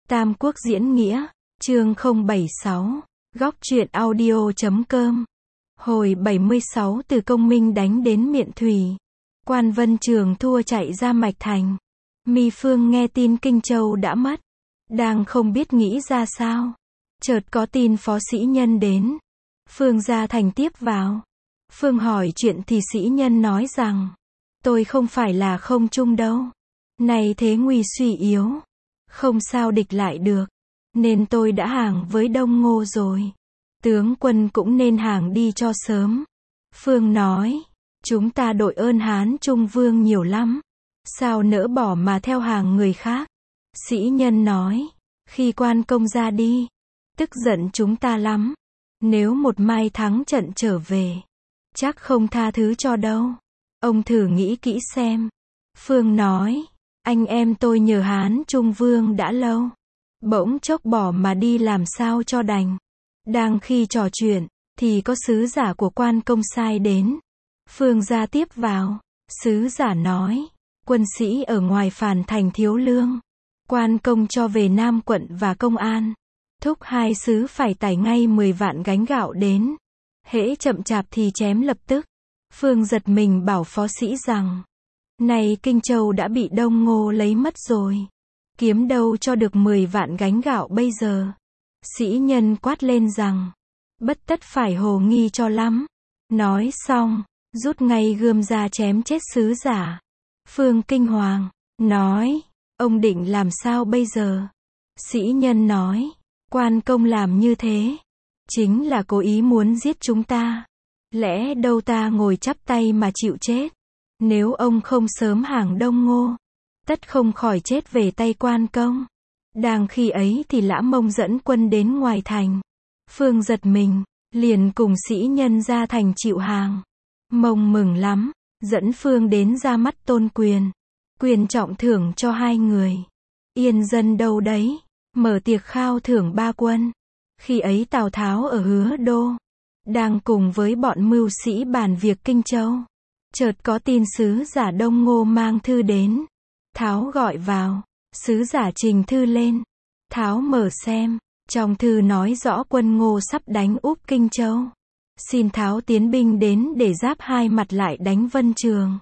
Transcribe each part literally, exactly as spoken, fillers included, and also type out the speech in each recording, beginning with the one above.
Tam Quốc diễn nghĩa, chương không bảy sáu, góc truyện audio chấm com. Hồi bảy mươi sáu từ Công Minh đánh đến Miện Thủy. Quan Vân Trường thua chạy ra Mạch Thành. Mi Phương nghe tin Kinh Châu đã mất. Đang không biết nghĩ ra sao. Chợt có tin Phó Sĩ Nhân đến. Phương ra thành tiếp vào. Phương hỏi chuyện thì Sĩ Nhân nói rằng, tôi không phải là không chung đâu. Này thế nguy suy yếu. Không sao địch lại được. Nên tôi đã hàng với Đông Ngô rồi. Tướng quân cũng nên hàng đi cho sớm. Phương nói, chúng ta đội ơn Hán Trung Vương nhiều lắm. Sao nỡ bỏ mà theo hàng người khác? Sĩ Nhân nói, khi Quan Công ra đi, tức giận chúng ta lắm. Nếu một mai thắng trận trở về, chắc không tha thứ cho đâu. Ông thử nghĩ kỹ xem. Phương nói, anh em tôi nhờ Hán Trung Vương đã lâu. Bỗng chốc bỏ mà đi làm sao cho đành. Đang khi trò chuyện, thì có sứ giả của Quan Công sai đến. Phương ra tiếp vào. Sứ giả nói, quân sĩ ở ngoài Phàn Thành thiếu lương. Quan Công cho về Nam quận và công an. Thúc hai sứ phải tải ngay mười vạn gánh gạo đến. Hễ chậm chạp thì chém lập tức. Phương giật mình bảo phó sĩ rằng, này Kinh Châu đã bị Đông Ngô lấy mất rồi. Kiếm đâu cho được mười vạn gánh gạo bây giờ. Sĩ Nhân quát lên rằng, bất tất phải hồ nghi cho lắm. Nói xong, rút ngay gươm ra chém chết sứ giả. Phương kinh hoàng, nói, ông định làm sao bây giờ? Sĩ Nhân nói, Quan Công làm như thế, chính là cố ý muốn giết chúng ta. Lẽ đâu ta ngồi chắp tay mà chịu chết. Nếu ông không sớm hàng Đông Ngô, tất không khỏi chết về tay Quan Công. Đang khi ấy thì Lã Mông dẫn quân đến ngoài thành. Phương giật mình, liền cùng Sĩ Nhân ra thành chịu hàng. Mông mừng lắm, dẫn Phương đến ra mắt tôn quyền. Quyền trọng thưởng cho hai người. Yên dân đâu đấy, mở tiệc khao thưởng ba quân. Khi ấy Tào Tháo ở Hứa Đô, đang cùng với bọn mưu sĩ bàn việc Kinh Châu. Chợt có tin sứ giả Đông Ngô mang thư đến. Tháo gọi vào. Sứ giả trình thư lên. Tháo mở xem. Trong thư nói rõ quân Ngô sắp đánh úp Kinh Châu. Xin Tháo tiến binh đến để giáp hai mặt lại đánh Vân Trường.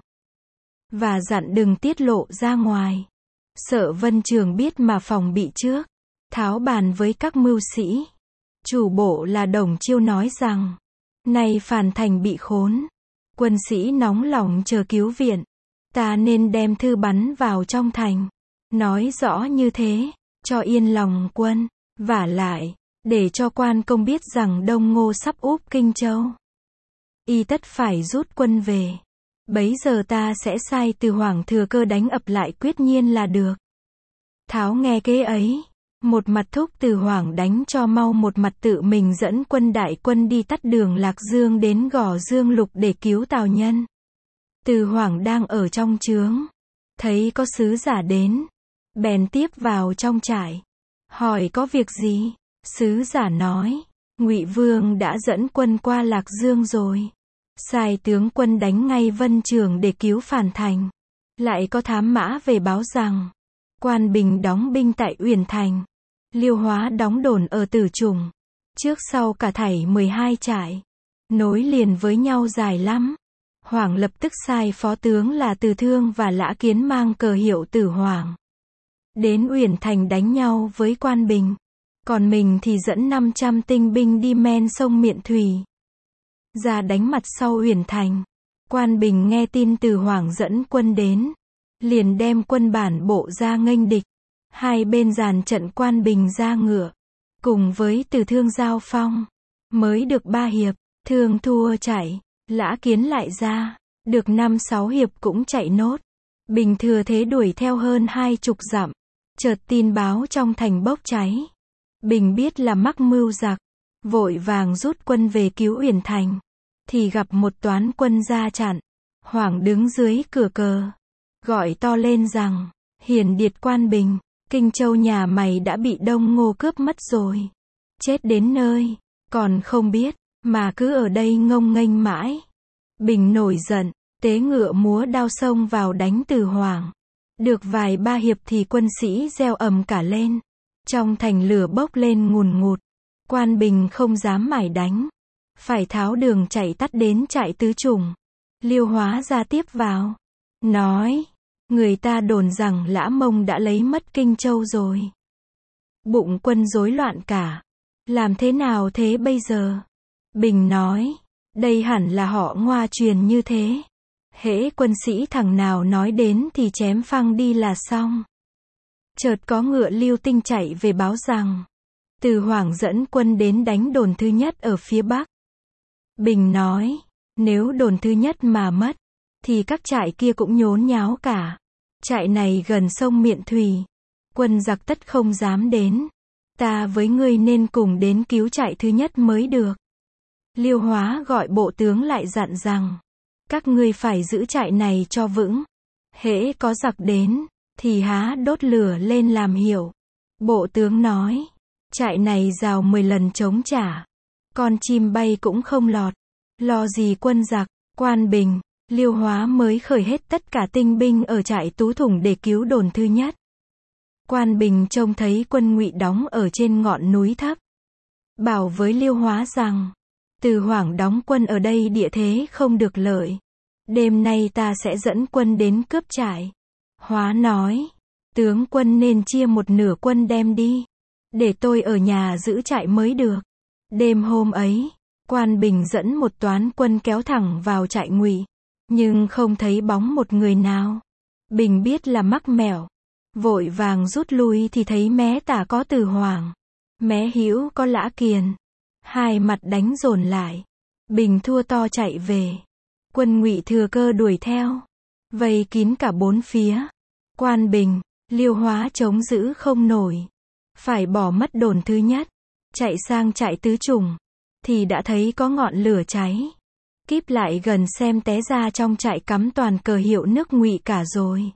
Và dặn đừng tiết lộ ra ngoài. Sợ Vân Trường biết mà phòng bị trước. Tháo bàn với các mưu sĩ. Chủ bộ là Đồng Chiêu nói rằng, nay Phàn Thành bị khốn. Quân sĩ nóng lòng chờ cứu viện. Ta nên đem thư bắn vào trong thành. Nói rõ như thế, cho yên lòng quân. Vả lại, để cho Quan Công biết rằng Đông Ngô sắp úp Kinh Châu. Y tất phải rút quân về. Bấy giờ ta sẽ sai Từ Hoảng thừa cơ đánh ập lại quyết nhiên là được. Tháo nghe kế ấy. Một mặt thúc Từ Hoảng đánh cho mau, một mặt tự mình dẫn quân đại quân đi tắt đường Lạc Dương đến Gò Dương Lục để cứu Tào Nhân. Từ Hoảng đang ở trong trướng, thấy có sứ giả đến, bèn tiếp vào trong trại, hỏi có việc gì. Sứ giả nói, Ngụy Vương đã dẫn quân qua Lạc Dương rồi, sai tướng quân đánh ngay Vân Trường để cứu Phàn Thành. Lại có thám mã về báo rằng, Quan Bình đóng binh tại Uyển Thành, Liêu Hóa đóng đồn ở Tử Trùng, trước sau cả thảy mười hai trại, nối liền với nhau dài lắm. Hoảng lập tức sai phó tướng là Từ Thương và Lã Kiến mang cờ hiệu Tử Hoảng đến Uyển Thành đánh nhau với Quan Bình. Còn mình thì dẫn năm trăm tinh binh đi men sông Miện Thủy ra đánh mặt sau Uyển Thành. Quan Bình nghe tin Tử Hoảng dẫn quân đến, liền đem quân bản bộ ra nghênh địch. Hai bên dàn trận, Quan Bình ra ngựa, cùng với Từ Thương giao phong. Mới được ba hiệp, Thương thua chạy. Lã Kiến lại ra, được năm sáu hiệp cũng chạy nốt. Bình thừa thế đuổi theo hơn hai chục dặm. Chợt tin báo trong thành bốc cháy. Bình biết là mắc mưu giặc, vội vàng rút quân về cứu Uyển Thành. Thì gặp một toán quân ra chặn. Hoảng đứng dưới cửa cờ, gọi to lên rằng, hiển điệt Quan Bình, Kinh Châu nhà mày đã bị Đông Ngô cướp mất rồi. Chết đến nơi, còn không biết, mà cứ ở đây ngông nghênh mãi. Bình nổi giận, tế ngựa múa đao xông vào đánh Từ Hoảng. Được vài ba hiệp thì quân sĩ reo ầm cả lên. Trong thành lửa bốc lên ngùn ngụt. Quan Bình không dám mải đánh. Phải tháo đường chạy tắt đến trại Tứ Trùng. Liêu Hóa ra tiếp vào. Nói. Người ta đồn rằng Lã Mông đã lấy mất Kinh Châu rồi. Bụng quân rối loạn cả. Làm thế nào thế bây giờ? Bình nói. Đây hẳn là họ Ngoa truyền như thế. Hễ quân sĩ thằng nào nói đến thì chém phăng đi là xong. Chợt có ngựa Lưu Tinh chạy về báo rằng. Từ Hoảng dẫn quân đến đánh đồn thứ nhất ở phía Bắc. Bình nói. Nếu đồn thứ nhất mà mất. Thì các trại kia cũng nhốn nháo cả. Trại này gần sông Miện Thùy. Quân giặc tất không dám đến. Ta với ngươi nên cùng đến cứu trại thứ nhất mới được. Liêu Hóa gọi bộ tướng lại dặn rằng. Các ngươi phải giữ trại này cho vững. Hễ có giặc đến. Thì há đốt lửa lên làm hiệu. Bộ tướng nói. Trại này rào mười lần chống trả. Con chim bay cũng không lọt. Lo gì quân giặc. Quan Bình. Liêu Hóa mới khởi hết tất cả tinh binh ở trại Tú Thủng để cứu đồn thứ nhất. Quan Bình trông thấy quân Ngụy đóng ở trên ngọn núi thấp. Bảo với Liêu Hóa rằng. Từ Hoảng đóng quân ở đây địa thế không được lợi. Đêm nay ta sẽ dẫn quân đến cướp trại. Hóa nói. Tướng quân nên chia một nửa quân đem đi. Để tôi ở nhà giữ trại mới được. Đêm hôm ấy. Quan Bình dẫn một toán quân kéo thẳng vào trại Ngụy. Nhưng không thấy bóng một người nào. Bình biết là mắc mẻo. Vội vàng rút lui thì thấy mé tả có Từ Hoảng. Mé hữu có Lã Kiền. Hai mặt đánh dồn lại. Bình thua to chạy về. Quân Ngụy thừa cơ đuổi theo. Vây kín cả bốn phía. Quan Bình, Liêu Hóa chống giữ không nổi. Phải bỏ mất đồn thứ nhất. Chạy sang trại Tứ Trùng. Thì đã thấy có ngọn lửa cháy. Kíp lại gần xem té ra trong trại cắm toàn cờ hiệu nước Ngụy cả rồi.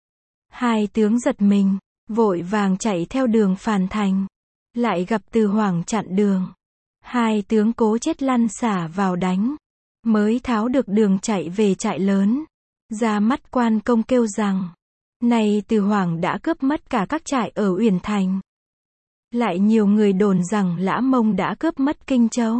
Hai tướng giật mình. Vội vàng chạy theo đường phàn thành. Lại gặp Từ Hoảng chặn đường. Hai tướng cố chết lăn xả vào đánh. Mới tháo được đường chạy về trại lớn. Ra mắt quan công kêu rằng. Này Từ Hoảng đã cướp mất cả các trại ở Uyển Thành. Lại nhiều người đồn rằng Lã Mông đã cướp mất Kinh Châu.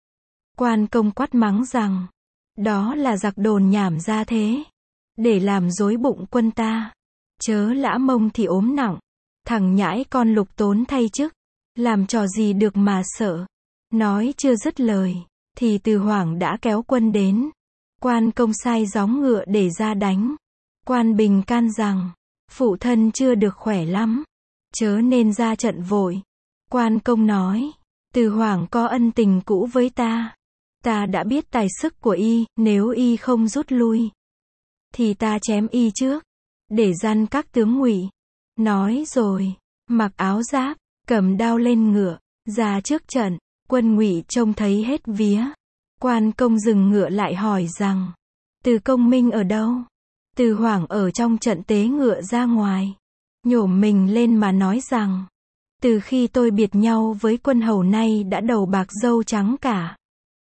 Quan công quát mắng rằng. Đó là giặc đồn nhảm ra thế. Để làm rối bụng quân ta. Chớ Lã Mông thì ốm nặng. Thằng nhãi con Lục Tốn thay chức. Làm trò gì được mà sợ. Nói chưa dứt lời. Thì Từ Hoảng đã kéo quân đến. Quan công sai gióng ngựa để ra đánh. Quan Bình can rằng. Phụ thân chưa được khỏe lắm. Chớ nên ra trận vội. Quan công nói. Từ Hoảng có ân tình cũ với ta. Ta đã biết tài sức của y. Nếu y không rút lui. Thì ta chém y trước. Để gian các tướng Ngụy. Nói rồi. Mặc áo giáp. Cầm đao lên ngựa. Ra trước trận. Quân Ngụy trông thấy hết vía. Quan công dừng ngựa lại hỏi rằng. Từ Công Minh ở đâu? Từ Hoảng ở trong trận tế ngựa ra ngoài. Nhổm mình lên mà nói rằng. Từ khi tôi biệt nhau với quân hầu nay đã đầu bạc râu trắng cả.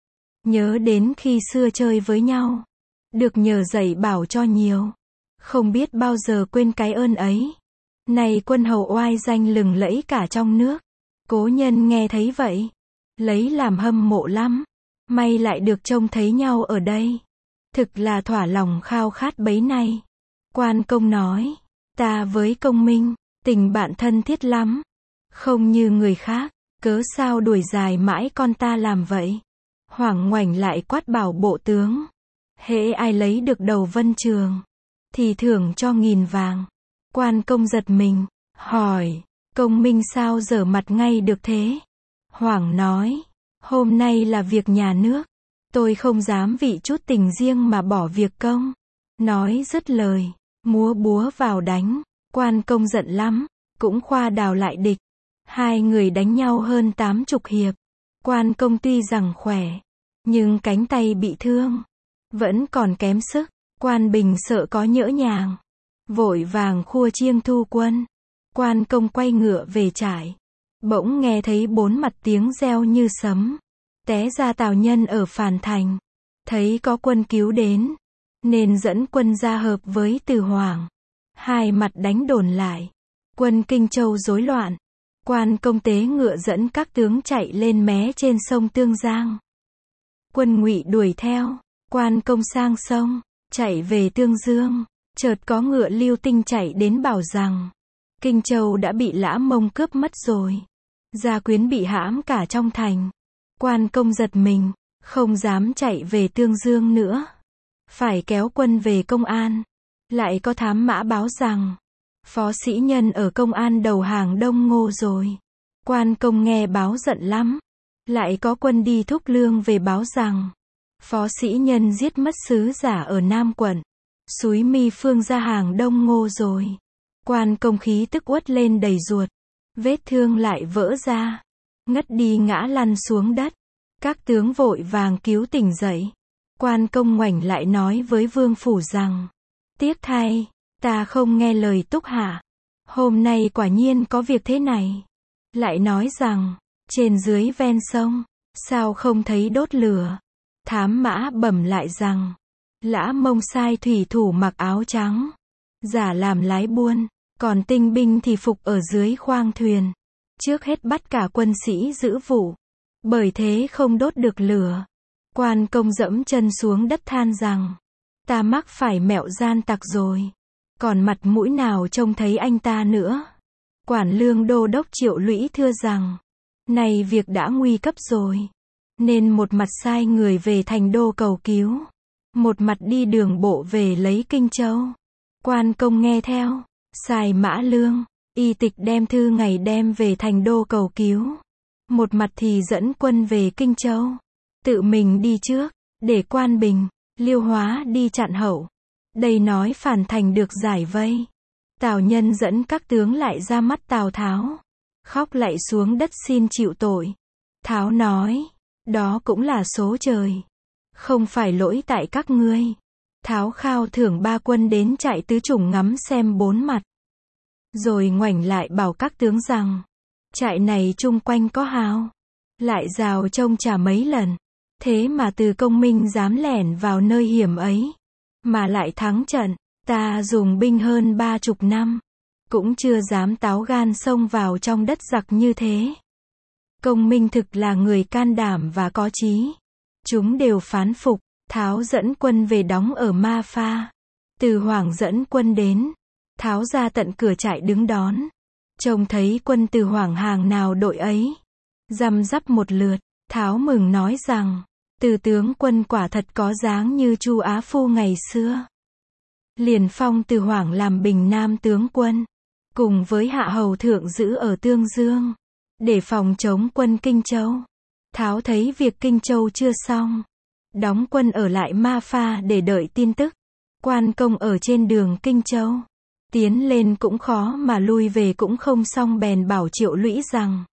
Nhớ đến khi xưa chơi với nhau. Được nhờ dạy bảo cho nhiều. Không biết bao giờ quên cái ơn ấy. Này quân hầu oai danh lừng lẫy cả trong nước. Cố nhân nghe thấy vậy. Lấy làm hâm mộ lắm. May lại được trông thấy nhau ở đây. Thực là thỏa lòng khao khát bấy nay. Quan công nói. Ta với Công Minh. Tình bạn thân thiết lắm. Không như người khác. Cớ sao đuổi dài mãi con ta làm vậy. Hoảng ngoảnh lại quát bảo bộ tướng. Hễ ai lấy được đầu Vân Trường. Thì thưởng cho nghìn vàng. Quan công giật mình. Hỏi. Công Minh sao dở mặt ngay được thế? Hoảng nói. Hôm nay là việc nhà nước. Tôi không dám vì chút tình riêng mà bỏ việc công. Nói dứt lời. Múa búa vào đánh. Quan công giận lắm. Cũng khoa đào lại địch. Hai người đánh nhau hơn tám chục hiệp. Quan công tuy rằng khỏe. Nhưng cánh tay bị thương. Vẫn còn kém sức. Quan Bình sợ có nhỡ nhàng. Vội vàng khua chiêng thu quân. Quan công quay ngựa về trại. Bỗng nghe thấy bốn mặt tiếng reo như sấm. Té ra Tào Nhân ở Phàn Thành. Thấy có quân cứu đến. Nên dẫn quân ra hợp với Từ Hoảng. Hai mặt đánh đồn lại. Quân Kinh Châu rối loạn. Quan công tế ngựa dẫn các tướng chạy lên mé trên sông Tương Giang. Quân Ngụy đuổi theo, quan công sang sông, chạy về Tương Dương. Chợt có ngựa Lưu Tinh chạy đến bảo rằng Kinh Châu đã bị Lã Mông cướp mất rồi. Gia quyến bị hãm cả trong thành. Quan công giật mình, không dám chạy về Tương Dương nữa. Phải kéo quân về Công An. Lại có thám mã báo rằng Phó Sĩ Nhân ở Công An đầu hàng Đông Ngô rồi. Quan công nghe báo giận lắm. Lại có quân đi thúc lương về báo rằng Phó Sĩ Nhân giết mất sứ giả ở Nam quận. Súi Mi Phương ra hàng Đông Ngô rồi. Quan công khí tức uất lên đầy ruột. Vết thương lại vỡ ra. Ngất đi ngã lăn xuống đất. Các tướng vội vàng cứu tỉnh dậy. Quan công ngoảnh lại nói với vương phủ rằng tiếc thay, ta không nghe lời Túc Hạ. Hôm nay quả nhiên có việc thế này. Lại nói rằng trên dưới ven sông, sao không thấy đốt lửa. Thám mã bẩm lại rằng Lã Mông sai thủy thủ mặc áo trắng, giả làm lái buôn, còn tinh binh thì phục ở dưới khoang thuyền. Trước hết bắt cả quân sĩ giữ vụ, bởi thế không đốt được lửa. Quan công dẫm chân xuống đất than rằng ta mắc phải mẹo gian tặc rồi. Còn mặt mũi nào trông thấy anh ta nữa. Quản lương đô đốc Triệu Lũy thưa rằng này việc đã nguy cấp rồi, nên một mặt sai người về thành đô cầu cứu, một mặt đi đường bộ về lấy Kinh Châu. Quan công nghe theo, sai Mã Lương, y tịch đem thư ngày đem về thành đô cầu cứu. Một mặt thì dẫn quân về Kinh Châu. Tự mình đi trước, để Quan Bình, Liêu Hóa đi chặn hậu. Đây nói phản thành được giải vây. Tào Nhân dẫn các tướng lại ra mắt Tào Tháo. Khóc lạy xuống đất xin chịu tội. Tháo nói, đó cũng là số trời. Không phải lỗi tại các ngươi. Tháo khao thưởng ba quân đến chạy tứ chủng ngắm xem bốn mặt. Rồi ngoảnh lại bảo các tướng rằng trại này chung quanh có hào. Lại rào trông trả mấy lần. Thế mà từ công minh dám lẻn vào nơi hiểm ấy. Mà lại thắng trận. Ta dùng binh hơn ba chục năm. Cũng chưa dám táo gan xông vào trong đất giặc như thế. Công minh thực là người can đảm và có chí. Chúng đều phán phục. Tháo dẫn quân về đóng ở Ma Pha. Từ Hoảng dẫn quân đến. Tháo ra tận cửa trại đứng đón. Trông thấy quân Từ Hoảng hàng nào đội ấy. Răm rắp một lượt. Tháo mừng nói rằng Từ tướng quân quả thật có dáng như Chu Á Phu ngày xưa. Liền phong Từ Hoảng làm Bình Nam tướng quân. Cùng với Hạ Hầu Thượng giữ ở Tương Dương. Để phòng chống quân Kinh Châu. Tháo thấy việc Kinh Châu chưa xong. Đóng quân ở lại Ma Pha để đợi tin tức. Quan công ở trên đường Kinh Châu. Tiến lên cũng khó mà lui về cũng không xong bèn bảo Triệu Lũy rằng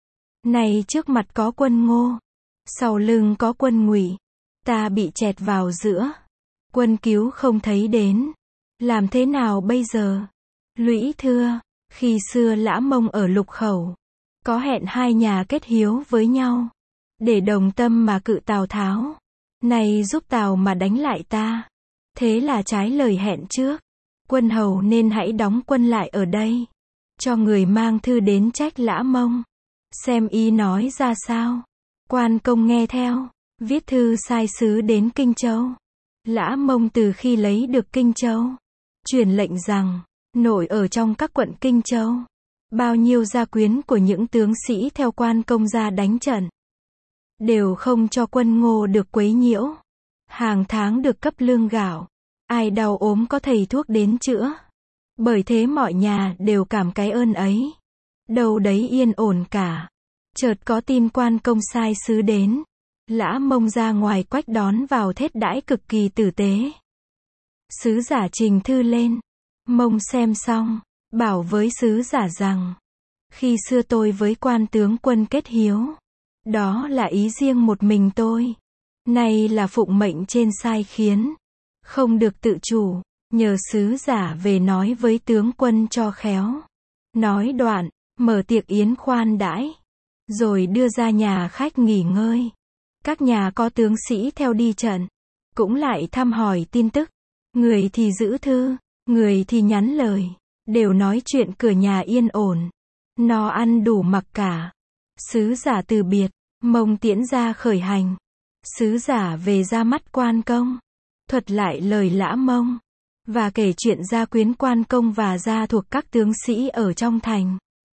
này trước mặt có quân Ngô. Sau lưng có quân Ngụy. Ta bị chẹt vào giữa. Quân cứu không thấy đến. Làm thế nào bây giờ? Lũy thưa, khi xưa Lã Mông ở Lục Khẩu. Có hẹn hai nhà kết hiếu với nhau. Để đồng tâm mà cự Tào Tháo. Này giúp Tào mà đánh lại ta. Thế là trái lời hẹn trước. Quân hầu nên hãy đóng quân lại ở đây. Cho người mang thư đến trách Lã Mông. Xem y nói ra sao. Quan công nghe theo. Viết thư sai sứ đến Kinh Châu. Lã Mông từ khi lấy được Kinh Châu. Truyền lệnh rằng nội ở trong các quận Kinh Châu. Bao nhiêu gia quyến của những tướng sĩ theo quan công ra đánh trận. Đều không cho quân Ngô được quấy nhiễu. Hàng tháng được cấp lương gạo. Ai đau ốm có thầy thuốc đến chữa. Bởi thế mọi nhà đều cảm cái ơn ấy. Đâu đấy yên ổn cả. Chợt có tin quan công sai sứ đến. Lã Mông ra ngoài quách đón vào thết đãi cực kỳ tử tế. Sứ giả trình thư lên. Mông xem xong. Bảo với sứ giả rằng khi xưa tôi với quan tướng quân kết hiếu. Đó là ý riêng một mình tôi. Nay là phụng mệnh trên sai khiến. Không được tự chủ. Nhờ sứ giả về nói với tướng quân cho khéo. Nói đoạn, mở tiệc yến khoan đãi. Rồi đưa ra nhà khách nghỉ ngơi. Các nhà có tướng sĩ theo đi trận. Cũng lại thăm hỏi tin tức. Người thì giữ thư. Người thì nhắn lời. Đều nói chuyện cửa nhà yên ổn. No ăn đủ mặc cả. Sứ giả từ biệt, Mông tiễn ra khởi hành. Sứ giả về ra mắt Quan Công, thuật lại lời Lã Mông, và kể chuyện gia quyến Quan Công và gia thuộc các tướng sĩ ở trong thành.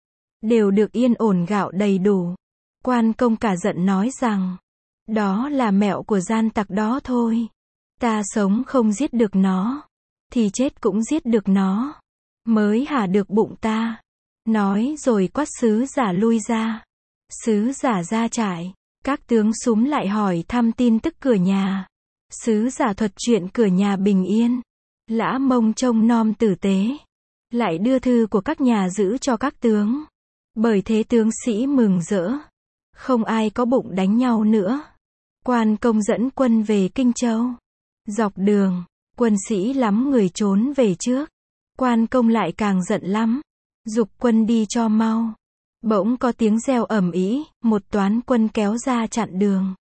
Đều được yên ổn gạo đầy đủ. Quan Công cả giận nói rằng, đó là mẹo của gian tặc đó thôi. Ta sống không giết được nó, thì chết cũng giết được nó, mới hả được bụng ta. Nói rồi quát sứ giả lui ra. Sứ giả ra trại, các tướng súm lại hỏi thăm tin tức cửa nhà. Sứ giả thuật chuyện cửa nhà bình yên. Lã Mông trông nom tử tế, lại đưa thư của các nhà giữ cho các tướng. Bởi thế tướng sĩ mừng rỡ, không ai có bụng đánh nhau nữa. Quan Công dẫn quân về Kinh Châu. Dọc đường, quân sĩ lắm người trốn về trước. Quan Công lại càng giận lắm, giục quân đi cho mau. Bỗng có tiếng reo ầm ĩ, một toán quân kéo ra chặn đường.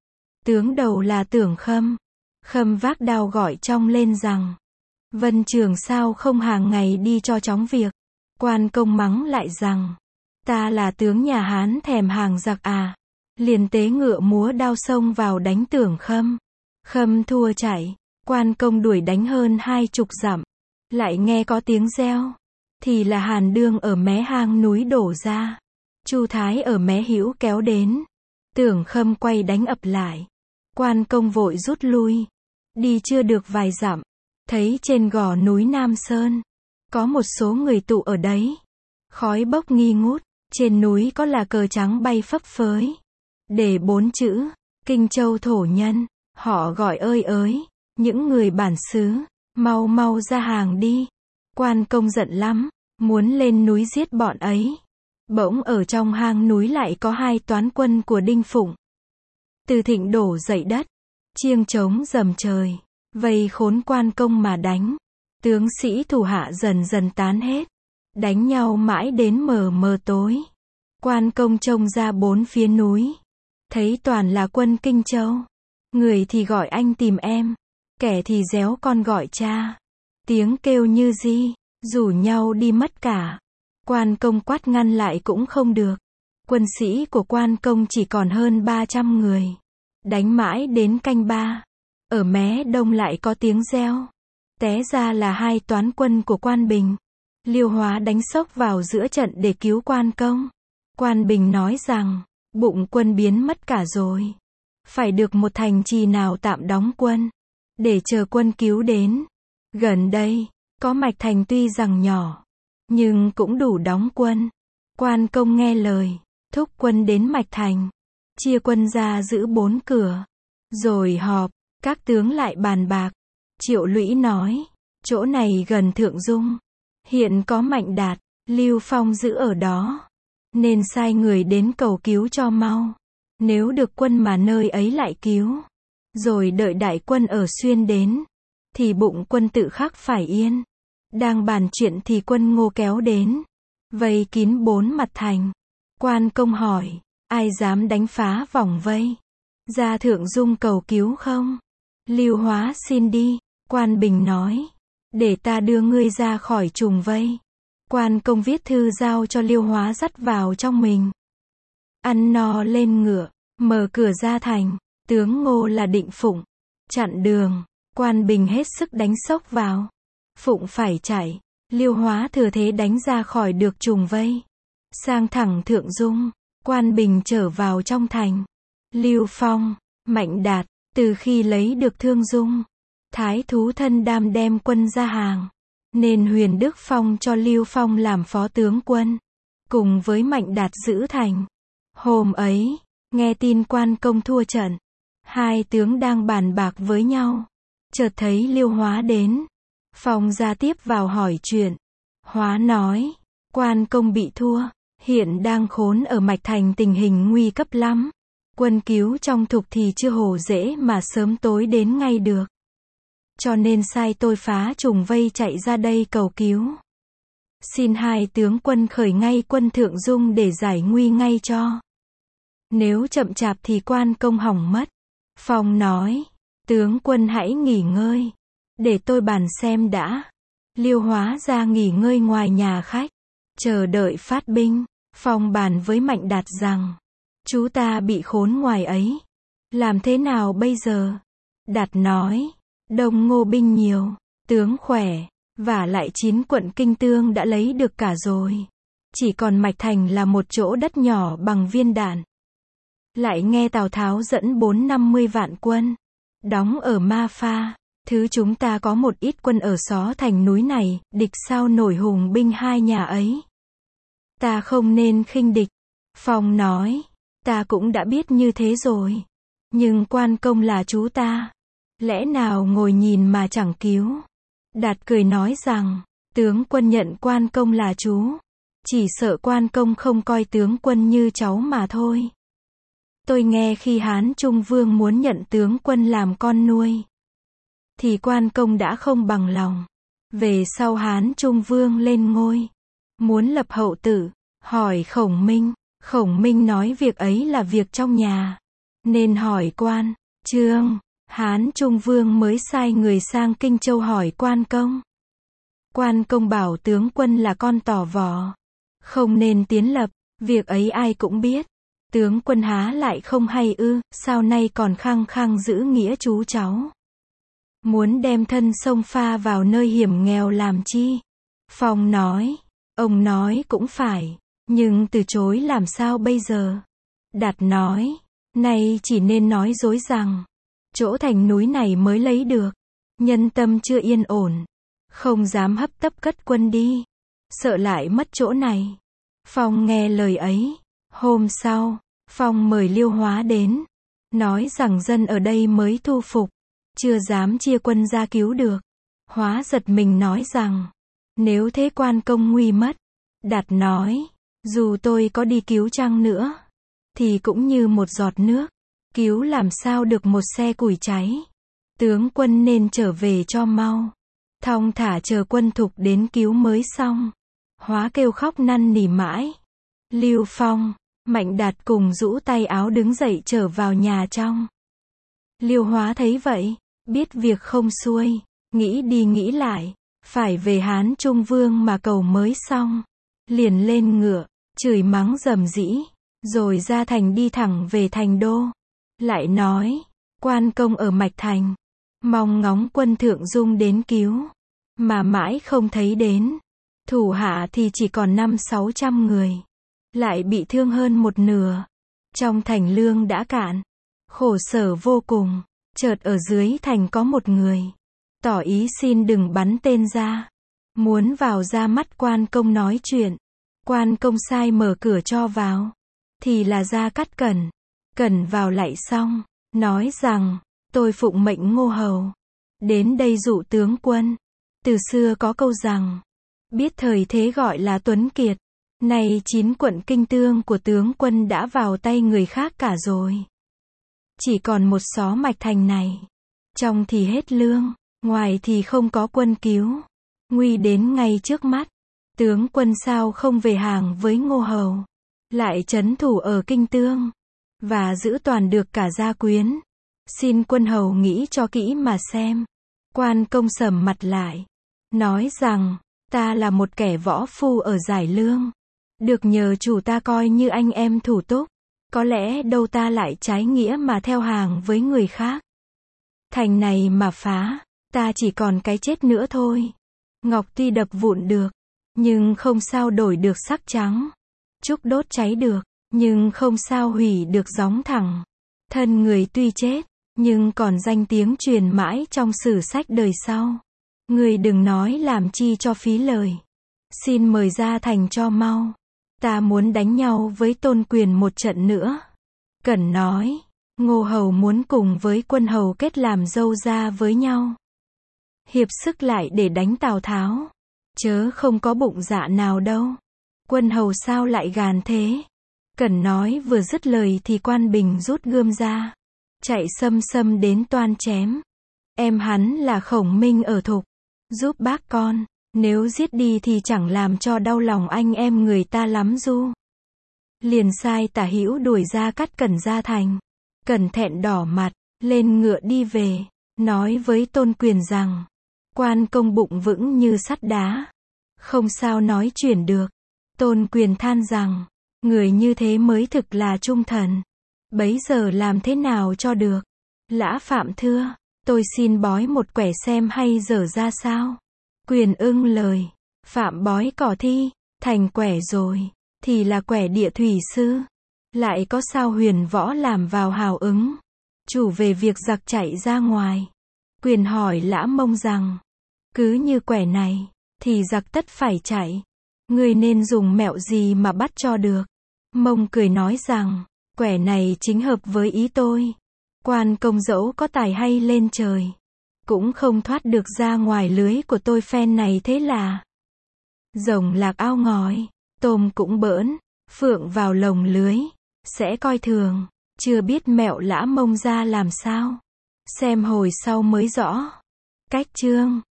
Tướng đầu là Tưởng Khâm. Khâm vác đao gọi trong lên rằng, Vân Trường sao không hàng ngày đi cho chóng việc. Quan Công mắng lại rằng, ta là tướng nhà Hán thèm hàng giặc à. Liền tế ngựa múa đao xông vào đánh Tưởng Khâm. Khâm thua chạy, Quan Công đuổi đánh hơn hai chục dặm. Lại nghe có tiếng reo, thì là Hàn Đương ở mé hang núi đổ ra. Chu Thái ở mé hữu kéo đến. Tưởng Khâm quay đánh ập lại. Quan Công vội rút lui. Đi chưa được vài dặm, thấy trên gò núi Nam Sơn, có một số người tụ ở đấy. Khói bốc nghi ngút, trên núi có là cờ trắng bay phấp phới. Để bốn chữ, Kinh Châu thổ nhân. Họ gọi ơi ới, những người bản xứ, mau mau ra hàng đi. Quan Công giận lắm, muốn lên núi giết bọn ấy. Bỗng ở trong hang núi lại có hai toán quân của Đinh Phụng. Từ Thịnh đổ dậy đất, chiêng trống rầm trời, vây khốn Quan Công mà đánh. Tướng sĩ thủ hạ dần dần tán hết, đánh nhau mãi đến mờ mờ tối. Quan Công trông ra bốn phía núi, thấy toàn là quân Kinh Châu. Người thì gọi anh tìm em, kẻ thì réo con gọi cha. Tiếng kêu như di, rủ nhau đi mất cả. Quan Công quát ngăn lại cũng không được. Quân sĩ của Quan Công chỉ còn hơn ba trăm người. Đánh mãi đến canh ba, ở mé đông lại có tiếng reo. Té ra là hai toán quân của Quan Bình. Liêu Hóa đánh sốc vào giữa trận để cứu Quan Công. Quan Bình nói rằng, bụng quân biến mất cả rồi. Phải được một thành trì nào tạm đóng quân, để chờ quân cứu đến. Gần đây, có Mạch Thành tuy rằng nhỏ, nhưng cũng đủ đóng quân. Quan Công nghe lời, thúc quân đến Mạch Thành, chia quân ra giữ bốn cửa. Rồi họp, các tướng lại bàn bạc. Triệu Lũy nói, chỗ này gần Thượng Dung, hiện có Mạnh Đạt, Lưu Phong giữ ở đó, nên sai người đến cầu cứu cho mau. Nếu được quân mà nơi ấy lại cứu, rồi đợi đại quân ở Xuyên đến, thì bụng quân tự khắc phải yên. Đang bàn chuyện thì quân Ngô kéo đến, vây kín bốn mặt thành. Quan Công hỏi, ai dám đánh phá vòng vây, ra Thượng Dung cầu cứu không? Lưu Hóa xin đi. Quan Bình nói, để ta đưa ngươi ra khỏi trùng vây. Quan Công viết thư giao cho Liêu Hóa dắt vào trong mình. Ăn no lên ngựa, mở cửa ra thành. Tướng Ngô là Định Phụng, chặn đường. Quan Bình hết sức đánh sốc vào. Phụng phải chạy, Liêu Hóa thừa thế đánh ra khỏi được trùng vây, sang thẳng Thượng Dung. Quan Bình trở vào trong thành. Lưu Phong, Mạnh Đạt, từ khi lấy được Thương Dung, Thái thú thân đam đem quân ra hàng, nên Huyền Đức Phong cho Lưu Phong làm phó tướng quân, cùng với Mạnh Đạt giữ thành. Hôm ấy, nghe tin Quan Công thua trận, hai tướng đang bàn bạc với nhau, chợt thấy Liêu Hóa đến. Phong ra tiếp vào hỏi chuyện. Hóa nói, Quan Công bị thua, hiện đang khốn ở Mạch Thành, tình hình nguy cấp lắm. Quân cứu trong thục thì chưa hổ dễ mà sớm tối đến ngay được. Cho nên sai tôi phá trùng vây chạy ra đây cầu cứu. Xin hai tướng quân khởi ngay quân Thượng Dung để giải nguy ngay cho. Nếu chậm chạp thì Quan Công hỏng mất. Phong nói, tướng quân hãy nghỉ ngơi, để tôi bàn xem đã. Liêu Hóa ra nghỉ ngơi ngoài nhà khách, chờ đợi phát binh. Phong bàn với Mạnh Đạt rằng, chú ta bị khốn ngoài ấy. Làm thế nào bây giờ? Đạt nói, Đông Ngô binh nhiều, tướng khỏe, vả lại chín quận Kinh Tương đã lấy được cả rồi. Chỉ còn Mạch Thành là một chỗ đất nhỏ bằng viên đạn. Lại nghe Tào Tháo dẫn bốn năm mươi vạn quân, đóng ở Ma Pha. Thứ chúng ta có một ít quân ở xó thành núi này, địch sao nổi hùng binh hai nhà ấy. Ta không nên khinh địch. Phong nói, ta cũng đã biết như thế rồi. Nhưng Quan Công là chú ta. Lẽ nào ngồi nhìn mà chẳng cứu? Đạt cười nói rằng, tướng quân nhận Quan Công là chú. Chỉ sợ Quan Công không coi tướng quân như cháu mà thôi. Tôi nghe khi Hán Trung Vương muốn nhận tướng quân làm con nuôi, thì Quan Công đã không bằng lòng. Về sau Hán Trung Vương lên ngôi, muốn lập hậu tử, hỏi Khổng Minh. Khổng Minh nói việc ấy là việc trong nhà, nên hỏi Quan Trương. Hán Trung Vương mới sai người sang Kinh Châu hỏi Quan Công. Quan Công bảo tướng quân là con tỏ vò, không nên tiến lập. Việc ấy ai cũng biết. Tướng quân há lại không hay ư? Sao nay còn khăng khăng giữ nghĩa chú cháu, muốn đem thân sông pha vào nơi hiểm nghèo làm chi? Phong nói, ông nói cũng phải, nhưng từ chối làm sao bây giờ? Đạt nói, nay chỉ nên nói dối rằng, chỗ thành núi này mới lấy được, nhân tâm chưa yên ổn, không dám hấp tấp cất quân đi, sợ lại mất chỗ này. Phong nghe lời ấy. Hôm sau, Phong mời Liêu Hóa đến, nói rằng dân ở đây mới thu phục, chưa dám chia quân ra cứu được. Hóa giật mình nói rằng, nếu thế Quan Công nguy mất. Đạt nói, dù tôi có đi cứu chăng nữa, thì cũng như một giọt nước, cứu làm sao được một xe củi cháy. Tướng quân nên trở về cho mau, thong thả chờ quân thục đến cứu mới xong. Hóa kêu khóc năn nỉ mãi. Lưu Phong, Mạnh Đạt cùng rũ tay áo đứng dậy trở vào nhà trong. Liêu Hóa thấy vậy, biết việc không xuôi, nghĩ đi nghĩ lại, phải về Hán Trung Vương mà cầu mới xong. Liền lên ngựa, chửi mắng rầm rĩ, rồi ra thành đi thẳng về thành đô. Lại nói, Quan Công ở Mạch Thành, mong ngóng quân thượng dung đến cứu, mà mãi không thấy đến. Thủ hạ thì chỉ còn năm sáu trăm người, lại bị thương hơn một nửa. Trong thành lương đã cạn, khổ sở vô cùng. Chợt ở dưới thành có một người, tỏ ý xin đừng bắn tên ra, muốn vào ra mắt Quan Công nói chuyện. Quan Công sai mở cửa cho vào, thì là Gia Cát Cẩn. Cẩn vào lạy xong, nói rằng, tôi phụng mệnh Ngô Hầu, đến đây dụ tướng quân. Từ xưa có câu rằng, biết thời thế gọi là tuấn kiệt. Nay chín quận Kinh Tương của tướng quân đã vào tay người khác cả rồi. Chỉ còn một xó Mạch Thành này, trong thì hết lương, ngoài thì không có quân cứu. Nguy đến ngay trước mắt, tướng quân sao không về hàng với Ngô Hầu, lại trấn thủ ở Kinh Tương, và giữ toàn được cả gia quyến. Xin quân hầu nghĩ cho kỹ mà xem. Quan Công sầm mặt lại, nói rằng, ta là một kẻ võ phu ở Giải Lương, được nhờ chủ ta coi như anh em thủ túc, có lẽ đâu ta lại trái nghĩa mà theo hàng với người khác. Thành này mà phá, ta chỉ còn cái chết nữa thôi. Ngọc tuy đập vụn được, nhưng không sao đổi được sắc trắng. Trúc đốt cháy được, nhưng không sao hủy được gióng thẳng. Thân người tuy chết, nhưng còn danh tiếng truyền mãi trong sử sách đời sau. Người đừng nói làm chi cho phí lời. Xin mời ra thành cho mau. Ta muốn đánh nhau với Tôn Quyền một trận nữa. Cẩn nói, Ngô Hầu muốn cùng với quân hầu kết làm dâu ra với nhau, hiệp sức lại để đánh Tào Tháo. Chớ không có bụng dạ nào đâu. Quân hầu sao lại gàn thế? Cẩn nói vừa dứt lời thì Quan Bình rút gươm ra, chạy xâm xâm đến toan chém. Em hắn là Khổng Minh ở Thục, giúp bác con, nếu giết đi thì chẳng làm cho đau lòng anh em người ta lắm du. Liền sai Tả Hữu đuổi Gia Cát Cẩn ra thành. Cẩn thẹn đỏ mặt, lên ngựa đi về, nói với Tôn Quyền rằng, Quan Công bụng vững như sắt đá, không sao nói chuyển được. Tôn Quyền than rằng, Người như thế mới thực là trung thần. Bấy giờ làm thế nào cho được? Lã Phạm thưa, tôi xin bói một quẻ xem hay dở ra sao. Quyền ưng lời, Phạm bói cỏ thi, thành quẻ rồi, thì là quẻ địa thủy sư. Lại có sao huyền võ làm vào hào ứng. Chủ về việc giặc chạy ra ngoài. Quyền hỏi Lã Mông rằng, cứ như quẻ này, thì giặc tất phải chạy. Người nên dùng mẹo gì mà bắt cho được? Mông cười nói rằng, quẻ này chính hợp với ý tôi. Quan công dẫu có tài hay lên trời, cũng không thoát được ra ngoài lưới của tôi phen này thế là. Rồng lạc ao ngói, tôm cũng bỡn, phượng vào lồng lưới, sẽ coi thường, chưa biết mẹo Lã Mông ra làm sao. Xem hồi sau mới rõ. Cách chương